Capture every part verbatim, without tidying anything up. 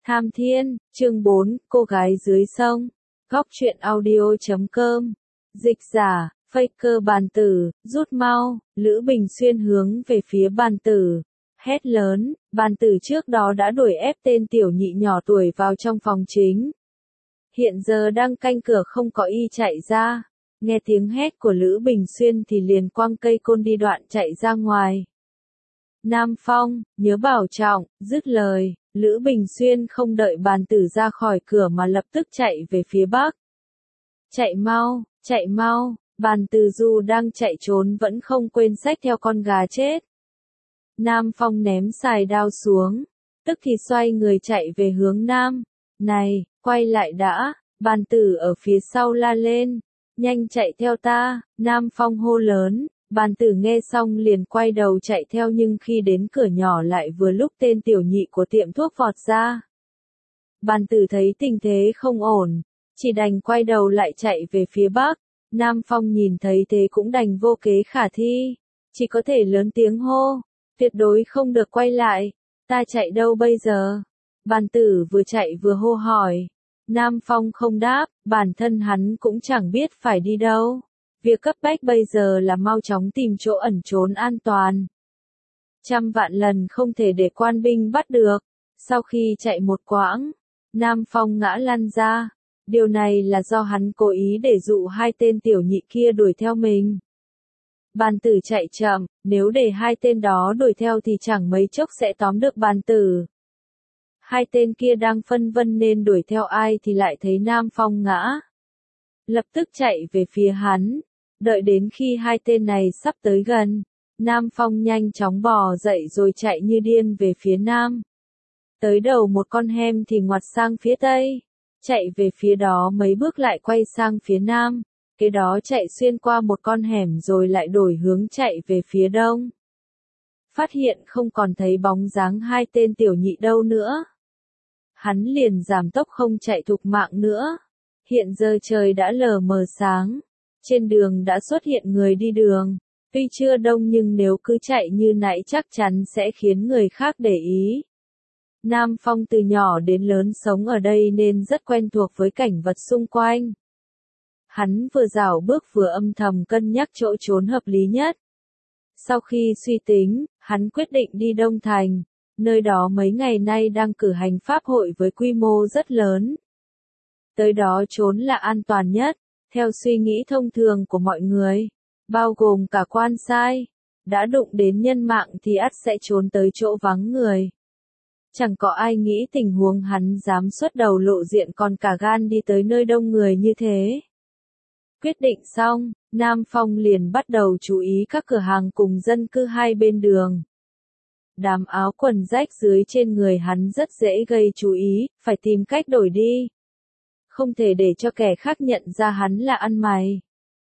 Tham Thiên, chương bốn, cô gái dưới sông. Góc truyện audio chấm com. Dịch giả, Faker bàn tử, rút mau, Lữ Bình Xuyên hướng về phía bàn tử. Hét lớn, bàn tử trước đó đã đuổi ép tên tiểu nhị nhỏ tuổi vào trong phòng chính. Hiện giờ đang canh cửa không có y chạy ra. Nghe tiếng hét của Lữ Bình Xuyên thì liền quăng cây côn đi đoạn chạy ra ngoài. Nam Phong, nhớ bảo trọng, dứt lời, Lữ Bình Xuyên không đợi bàn tử ra khỏi cửa mà lập tức chạy về phía bắc. Chạy mau, chạy mau, bàn tử dù đang chạy trốn vẫn không quên xách theo con gà chết. Nam Phong ném xài đao xuống, tức thì xoay người chạy về hướng nam. Này, quay lại đã, bàn tử ở phía sau la lên, nhanh chạy theo ta, Nam Phong hô lớn. Bàn tử nghe xong liền quay đầu chạy theo nhưng khi đến cửa nhỏ lại vừa lúc tên tiểu nhị của tiệm thuốc vọt ra. Bàn tử thấy tình thế không ổn, chỉ đành quay đầu lại chạy về phía bắc. Nam Phong nhìn thấy thế cũng đành vô kế khả thi, chỉ có thể lớn tiếng hô, tuyệt đối không được quay lại, ta chạy đâu bây giờ? Bàn tử vừa chạy vừa hô hỏi. Nam Phong không đáp, bản thân hắn cũng chẳng biết phải đi đâu. Việc cấp bách bây giờ là mau chóng tìm chỗ ẩn trốn an toàn. Trăm vạn lần không thể để quan binh bắt được. Sau khi chạy một quãng, Nam Phong ngã lăn ra. Điều này là do hắn cố ý để dụ hai tên tiểu nhị kia đuổi theo mình. Bàn tử chạy chậm, nếu để hai tên đó đuổi theo thì chẳng mấy chốc sẽ tóm được bàn tử. Hai tên kia đang phân vân nên đuổi theo ai thì lại thấy Nam Phong ngã. Lập tức chạy về phía hắn. Đợi đến khi hai tên này sắp tới gần, Nam Phong nhanh chóng bò dậy rồi chạy như điên về phía nam. Tới đầu một con hem thì ngoặt sang phía tây, chạy về phía đó mấy bước lại quay sang phía nam, kế đó chạy xuyên qua một con hẻm rồi lại đổi hướng chạy về phía đông. Phát hiện không còn thấy bóng dáng hai tên tiểu nhị đâu nữa. Hắn liền giảm tốc không chạy thục mạng nữa. Hiện giờ trời đã lờ mờ sáng. Trên đường đã xuất hiện người đi đường, tuy chưa đông nhưng nếu cứ chạy như nãy chắc chắn sẽ khiến người khác để ý. Nam Phong từ nhỏ đến lớn sống ở đây nên rất quen thuộc với cảnh vật xung quanh. Hắn vừa dạo bước vừa âm thầm cân nhắc chỗ trốn hợp lý nhất. Sau khi suy tính, hắn quyết định đi Đông Thành, nơi đó mấy ngày nay đang cử hành pháp hội với quy mô rất lớn. Tới đó trốn là an toàn nhất. Theo suy nghĩ thông thường của mọi người, bao gồm cả quan sai, đã đụng đến nhân mạng thì ắt sẽ trốn tới chỗ vắng người. Chẳng có ai nghĩ tình huống hắn dám xuất đầu lộ diện còn cả gan đi tới nơi đông người như thế. Quyết định xong, Nam Phong liền bắt đầu chú ý các cửa hàng cùng dân cư hai bên đường. Đám áo quần rách dưới trên người hắn rất dễ gây chú ý, phải tìm cách đổi đi. Không thể để cho kẻ khác nhận ra hắn là ăn mày.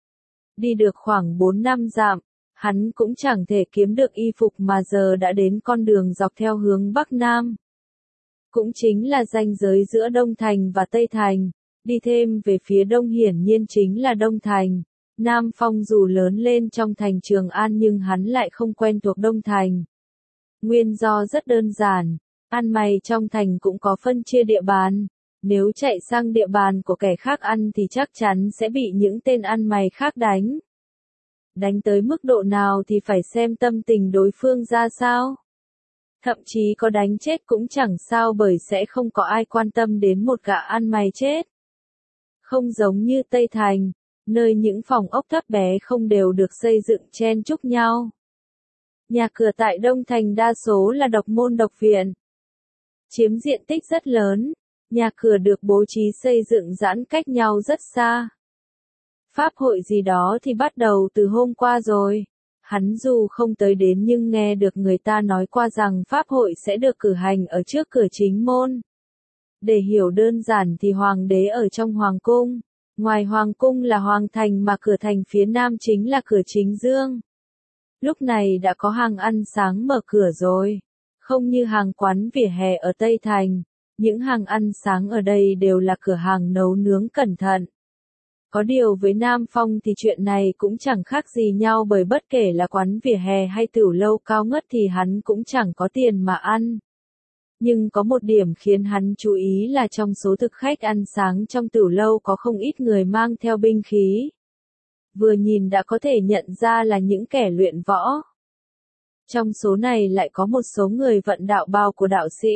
Đi được khoảng bốn năm dặm, hắn cũng chẳng thể kiếm được y phục mà giờ đã đến con đường dọc theo hướng Bắc Nam. Cũng chính là ranh giới giữa Đông Thành và Tây Thành, đi thêm về phía đông hiển nhiên chính là Đông Thành. Nam Phong dù lớn lên trong thành Trường An nhưng hắn lại không quen thuộc Đông Thành. Nguyên do rất đơn giản, ăn mày trong thành cũng có phân chia địa bàn. Nếu chạy sang địa bàn của kẻ khác ăn thì chắc chắn sẽ bị những tên ăn mày khác đánh. Đánh tới mức độ nào thì phải xem tâm tình đối phương ra sao. Thậm chí có đánh chết cũng chẳng sao bởi sẽ không có ai quan tâm đến một gã ăn mày chết. Không giống như Tây Thành, nơi những phòng ốc thấp bé không đều được xây dựng chen chúc nhau. Nhà cửa tại Đông Thành đa số là độc môn độc viện. Chiếm diện tích rất lớn. Nhà cửa được bố trí xây dựng giãn cách nhau rất xa. Pháp hội gì đó thì bắt đầu từ hôm qua rồi. Hắn dù không tới đến nhưng nghe được người ta nói qua rằng pháp hội sẽ được cử hành ở trước cửa chính môn. Để hiểu đơn giản thì hoàng đế ở trong hoàng cung. Ngoài hoàng cung là hoàng thành mà cửa thành phía nam chính là cửa chính dương. Lúc này đã có hàng ăn sáng mở cửa rồi. Không như hàng quán vỉa hè ở Tây Thành. Những hàng ăn sáng ở đây đều là cửa hàng nấu nướng cẩn thận. Có điều với Nam Phong thì chuyện này cũng chẳng khác gì nhau bởi bất kể là quán vỉa hè hay tửu lâu cao ngất thì hắn cũng chẳng có tiền mà ăn. Nhưng có một điểm khiến hắn chú ý là trong số thực khách ăn sáng trong tửu lâu có không ít người mang theo binh khí. Vừa nhìn đã có thể nhận ra là những kẻ luyện võ. Trong số này lại có một số người vận đạo bào của đạo sĩ.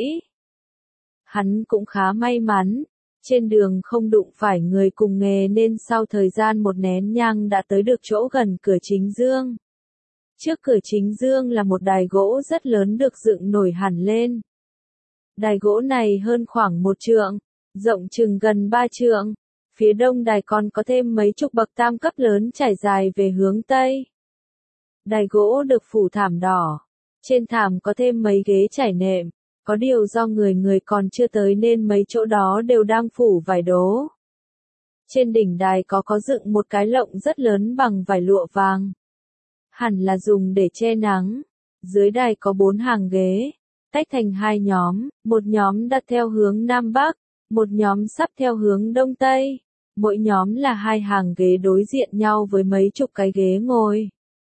Hắn cũng khá may mắn, trên đường không đụng phải người cùng nghề nên sau thời gian một nén nhang đã tới được chỗ gần cửa chính dương. Trước cửa chính dương là một đài gỗ rất lớn được dựng nổi hẳn lên. Đài gỗ này hơn khoảng một trượng, rộng chừng gần ba trượng. Phía đông đài còn có thêm mấy chục bậc tam cấp lớn trải dài về hướng tây. Đài gỗ được phủ thảm đỏ. Trên thảm có thêm mấy ghế trải nệm. Có điều do người người còn chưa tới nên mấy chỗ đó đều đang phủ vải đố. Trên đỉnh đài có có dựng một cái lộng rất lớn bằng vải lụa vàng. Hẳn là dùng để che nắng. Dưới đài có bốn hàng ghế, tách thành hai nhóm, một nhóm đặt theo hướng Nam Bắc, một nhóm sắp theo hướng Đông Tây. Mỗi nhóm là hai hàng ghế đối diện nhau với mấy chục cái ghế ngồi.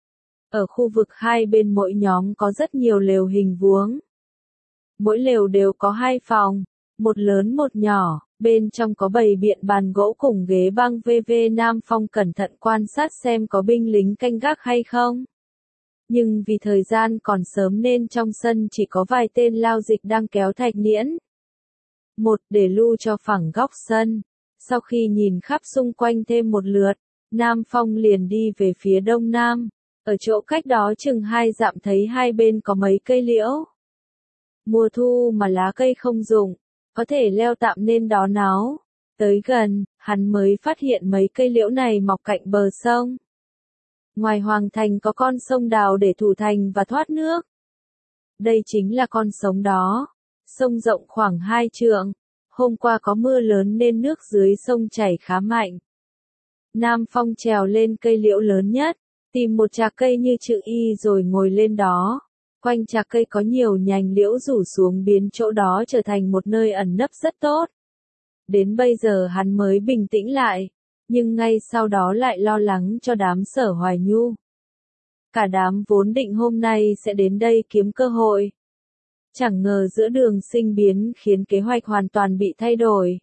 Ở khu vực hai bên mỗi nhóm có rất nhiều lều hình vuông. Mỗi lều đều có hai phòng, một lớn một nhỏ, bên trong có bày biện bàn gỗ cùng ghế băng vê vê. Nam Phong cẩn thận quan sát xem có binh lính canh gác hay không. Nhưng vì thời gian còn sớm nên trong sân chỉ có vài tên lao dịch đang kéo thạch nghiễn. Một để lưu cho phẳng góc sân. Sau khi nhìn khắp xung quanh thêm một lượt, Nam Phong liền đi về phía đông nam. Ở chỗ cách đó chừng hai dặm thấy hai bên có mấy cây liễu. Mùa thu mà lá cây không rụng, có thể leo tạm nên đó náo. Tới gần, hắn mới phát hiện mấy cây liễu này mọc cạnh bờ sông. Ngoài hoàng thành có con sông đào để thủ thành và thoát nước. Đây chính là con sông đó. Sông rộng khoảng hai trượng. Hôm qua có mưa lớn nên nước dưới sông chảy khá mạnh. Nam Phong trèo lên cây liễu lớn nhất, tìm một trạc cây như chữ Y rồi ngồi lên đó. Quanh trạc cây có nhiều nhành liễu rủ xuống biến chỗ đó trở thành một nơi ẩn nấp rất tốt. Đến bây giờ hắn mới bình tĩnh lại, nhưng ngay sau đó lại lo lắng cho đám Sở Hoài Nhu. Cả đám vốn định hôm nay sẽ đến đây kiếm cơ hội. Chẳng ngờ giữa đường sinh biến khiến kế hoạch hoàn toàn bị thay đổi.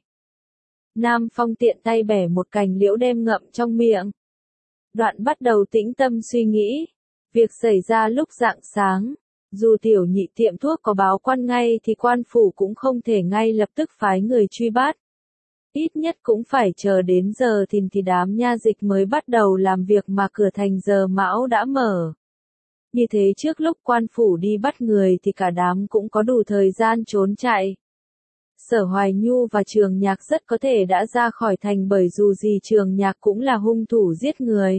Nam Phong tiện tay bẻ một cành liễu đem ngậm trong miệng. Đoạn bắt đầu tĩnh tâm suy nghĩ. Việc xảy ra lúc rạng sáng. Dù tiểu nhị tiệm thuốc có báo quan ngay thì quan phủ cũng không thể ngay lập tức phái người truy bắt. Ít nhất cũng phải chờ đến giờ thìn thì đám nha dịch mới bắt đầu làm việc mà cửa thành giờ mão đã mở. Như thế trước lúc quan phủ đi bắt người thì cả đám cũng có đủ thời gian trốn chạy. Sở Hoài Nhu và Trường Nhạc rất có thể đã ra khỏi thành bởi dù gì Trường Nhạc cũng là hung thủ giết người.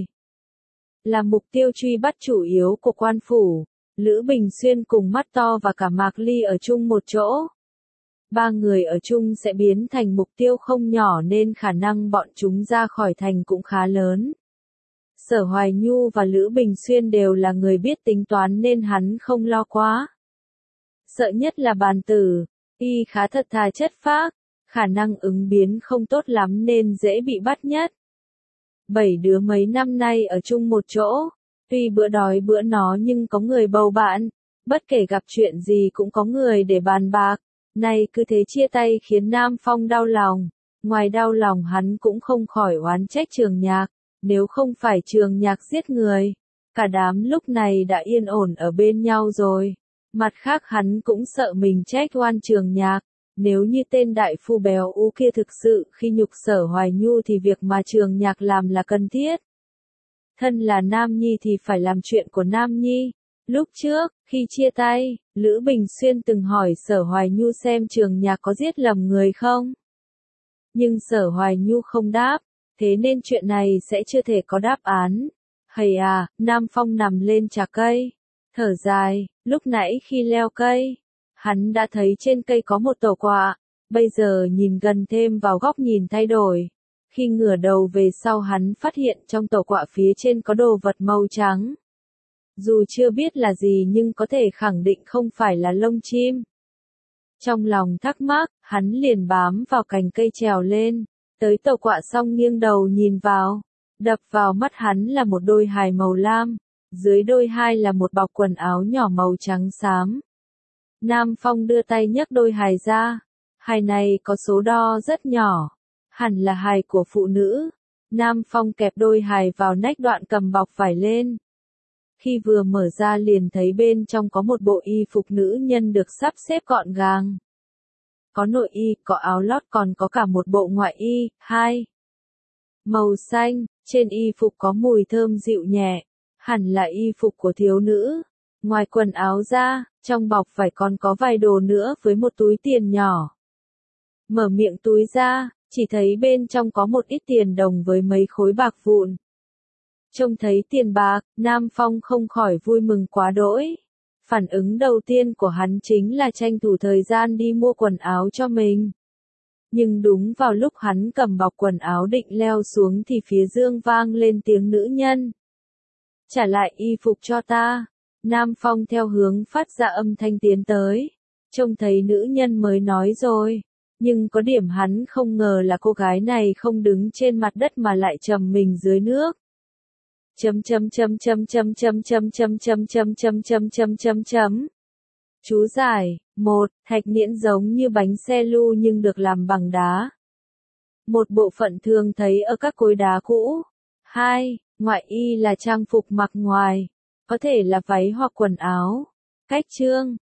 Là mục tiêu truy bắt chủ yếu của quan phủ, Lữ Bình Xuyên cùng Mắt To và cả Mạc Ly ở chung một chỗ. Ba người ở chung sẽ biến thành mục tiêu không nhỏ nên khả năng bọn chúng ra khỏi thành cũng khá lớn. Sở Hoài Nhu và Lữ Bình Xuyên đều là người biết tính toán nên hắn không lo quá. Sợ nhất là Bàn Tử, y khá thật thà chất phác, khả năng ứng biến không tốt lắm nên dễ bị bắt nhất. Bảy đứa mấy năm nay ở chung một chỗ, tuy bữa đói bữa nó nhưng có người bầu bạn, bất kể gặp chuyện gì cũng có người để bàn bạc. Nay cứ thế chia tay khiến Nam Phong đau lòng. Ngoài đau lòng hắn cũng không khỏi oán trách Trường Nhạc. Nếu không phải Trường Nhạc giết người, cả đám lúc này đã yên ổn ở bên nhau rồi. Mặt khác hắn cũng sợ mình trách oan Trường Nhạc. Nếu như tên đại phu béo ú kia thực sự khi nhục Sở Hoài Nhu thì việc mà Trường Nhạc làm là cần thiết. Thân là Nam Nhi thì phải làm chuyện của Nam Nhi. Lúc trước, khi chia tay, Lữ Bình Xuyên từng hỏi Sở Hoài Nhu xem Trường Nhạc có giết lầm người không. Nhưng Sở Hoài Nhu không đáp, thế nên chuyện này sẽ chưa thể có đáp án. Hầy à, Nam Phong nằm lên trà cây, thở dài, lúc nãy khi leo cây, hắn đã thấy trên cây có một tổ quạ, bây giờ nhìn gần thêm vào góc nhìn thay đổi. Khi ngửa đầu về sau hắn phát hiện trong tổ quạ phía trên có đồ vật màu trắng. Dù chưa biết là gì nhưng có thể khẳng định không phải là lông chim. Trong lòng thắc mắc, hắn liền bám vào cành cây trèo lên, tới tổ quạ xong nghiêng đầu nhìn vào. Đập vào mắt hắn là một đôi hài màu lam, dưới đôi hai là một bọc quần áo nhỏ màu trắng xám. Nam Phong đưa tay nhấc đôi hài ra. Hài này có số đo rất nhỏ. Hẳn là hài của phụ nữ. Nam Phong kẹp đôi hài vào nách đoạn cầm bọc vải lên. Khi vừa mở ra liền thấy bên trong có một bộ y phục nữ nhân được sắp xếp gọn gàng. Có nội y, có áo lót còn có cả một bộ ngoại y, hai. Màu xanh, trên y phục có mùi thơm dịu nhẹ. Hẳn là y phục của thiếu nữ. Ngoài quần áo ra, trong bọc vải còn có vài đồ nữa với một túi tiền nhỏ. Mở miệng túi ra, chỉ thấy bên trong có một ít tiền đồng với mấy khối bạc vụn. Trông thấy tiền bạc, Nam Phong không khỏi vui mừng quá đỗi. Phản ứng đầu tiên của hắn chính là tranh thủ thời gian đi mua quần áo cho mình. Nhưng đúng vào lúc hắn cầm bọc quần áo định leo xuống thì phía dương vang lên tiếng nữ nhân. Trả lại y phục cho ta. Nam Phong theo hướng phát ra âm thanh tiến tới. Trông thấy nữ nhân mới nói rồi. Nhưng có điểm hắn không ngờ là cô gái này không đứng trên mặt đất mà lại trầm mình dưới nước. Chấm chấm chấm chấm chấm chấm chấm chấm chấm chấm chấm chấm chấm chấm chấm. Chú giải, một, thạch nhuyễn giống như bánh xe lu nhưng được làm bằng đá. Một bộ phận thường thấy ở các cối đá cũ. Hai, ngoại y là trang phục mặc ngoài, có thể là váy hoặc quần áo. Cách chương